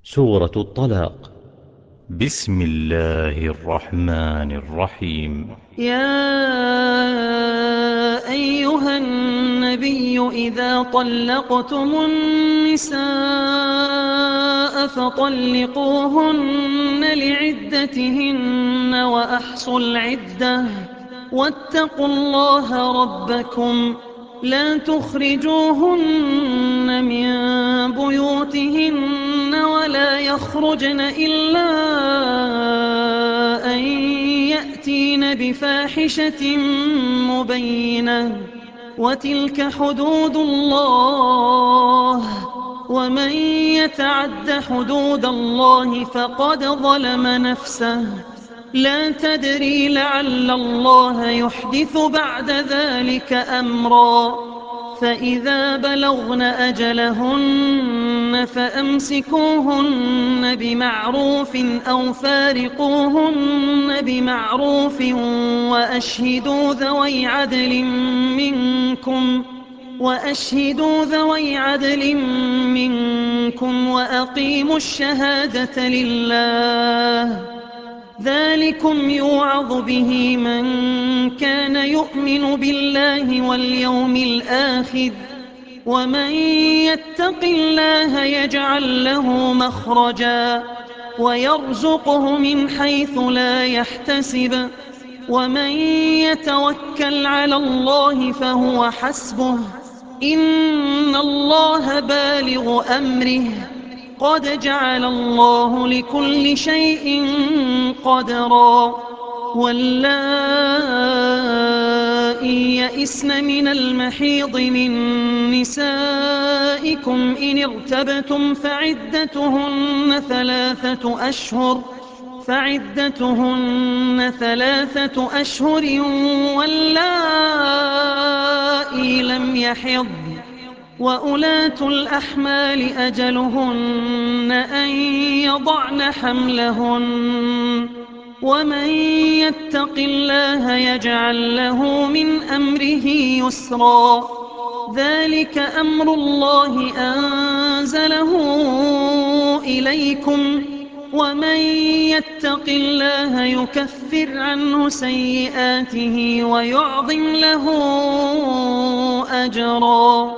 سورة الطلاق. بسم الله الرحمن الرحيم. يا أيها النبي إذا طلقتم النساء فطلقوهن لعدتهن وأحصوا العدة واتقوا الله ربكم لا تخرجوهن من بيوتهن ولا يخرجن إلا أن يأتين بفاحشة مبينة وتلك حدود الله ومن يتعد حدود الله فقد ظلم نفسه لا تدري لعل الله يحدث بعد ذلك أمرا فإذا بلغن أجلهن فأمسكوهن بمعروف أو فارقوهن بمعروف وأشهدوا ذوي عدل منكم وأقيموا الشهادة لله ذلكم يوعظ به من كان يؤمن بالله واليوم الآخر ومن يتق الله يجعل له مخرجا ويرزقه من حيث لا يحتسب ومن يتوكل على الله فهو حسبه إن الله بالغ أمره قد جعل الله لكل شيء قدرا واللائي يئسن من المحيض من نسائكم إن ارتبتم فعدتهن ثلاثة أشهر واللائي لم يحضن وأولاة الأحمال أجلهن أن يضعن حملهن ومن يتق الله يجعل له من أمره يسرا ذلك أمر الله أنزله إليكم ومن يتق الله يكفر عنه سيئاته ويعظم له أجرا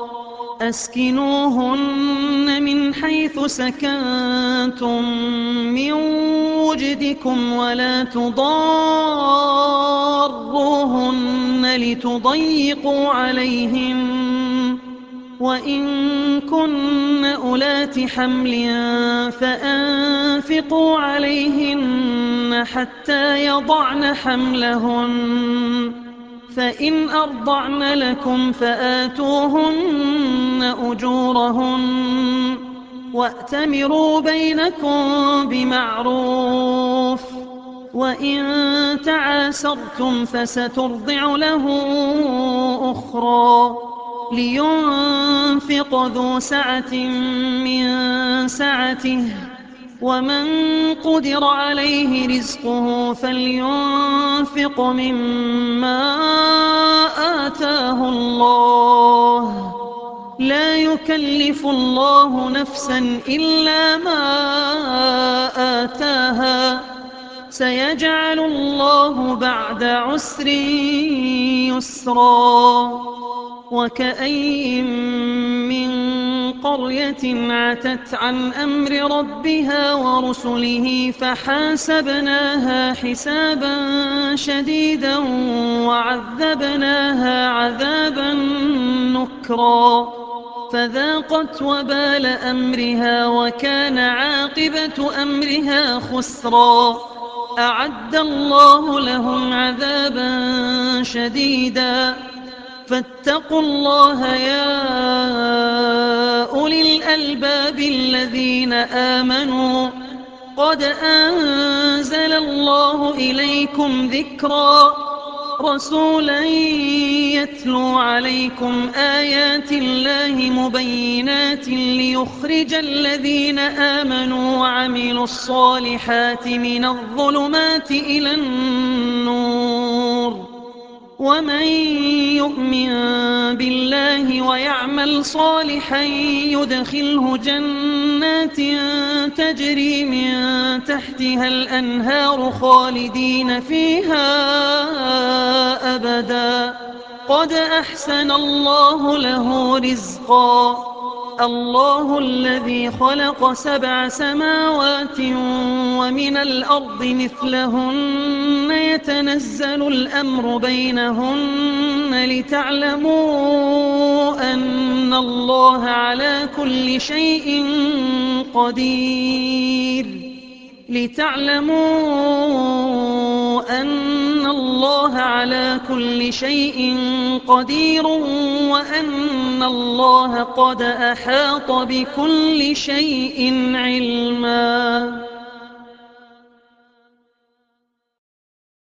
أسكنوهن من حيث سكنتم من وجدكم ولا تضاروهن لتضيقوا عليهم وإن كن أولات حمل فأنفقوا عليهن حتى يضعن حملهن فإن أرضعن لكم فآتوهن أجورهن وأتمروا بينكم بمعروف وإن تعاسرتم فسترضع له أخرى لينفق ذو سعة من سعته ومن قدر عليه رزقه فلينفق مما آتاه الله لا يكلف الله نفسا إلا ما آتاها سيجعل الله بعد عسر يسرا وكأين من قرية عتت عن أمر ربها ورسله فحاسبناها حسابا شديدا وعذبناها عذابا نكرا فذاقت وبال أمرها وكان عاقبة أمرها خسرا أعد الله لهم عذابا شديدا فاتقوا الله يا أولي الألباب الذين آمنوا قد أنزل الله إليكم ذكرا رسولا يتلو عليكم آيات الله مبينات ليخرج الذين آمنوا وعملوا الصالحات من الظلمات إلى النور ومن يؤمن بالله ويعمل صالحا يدخله جنات تجري من تحتها الأنهار خالدين فيها أبدا قد أحسن الله له رزقا الله الذي خلق 7 سماوات ومن الأرض مثلهن يتنزل الأمر بينهن لتعلموا أن الله على كل شيء قدير وأن الله قد أحاط بكل شيء علما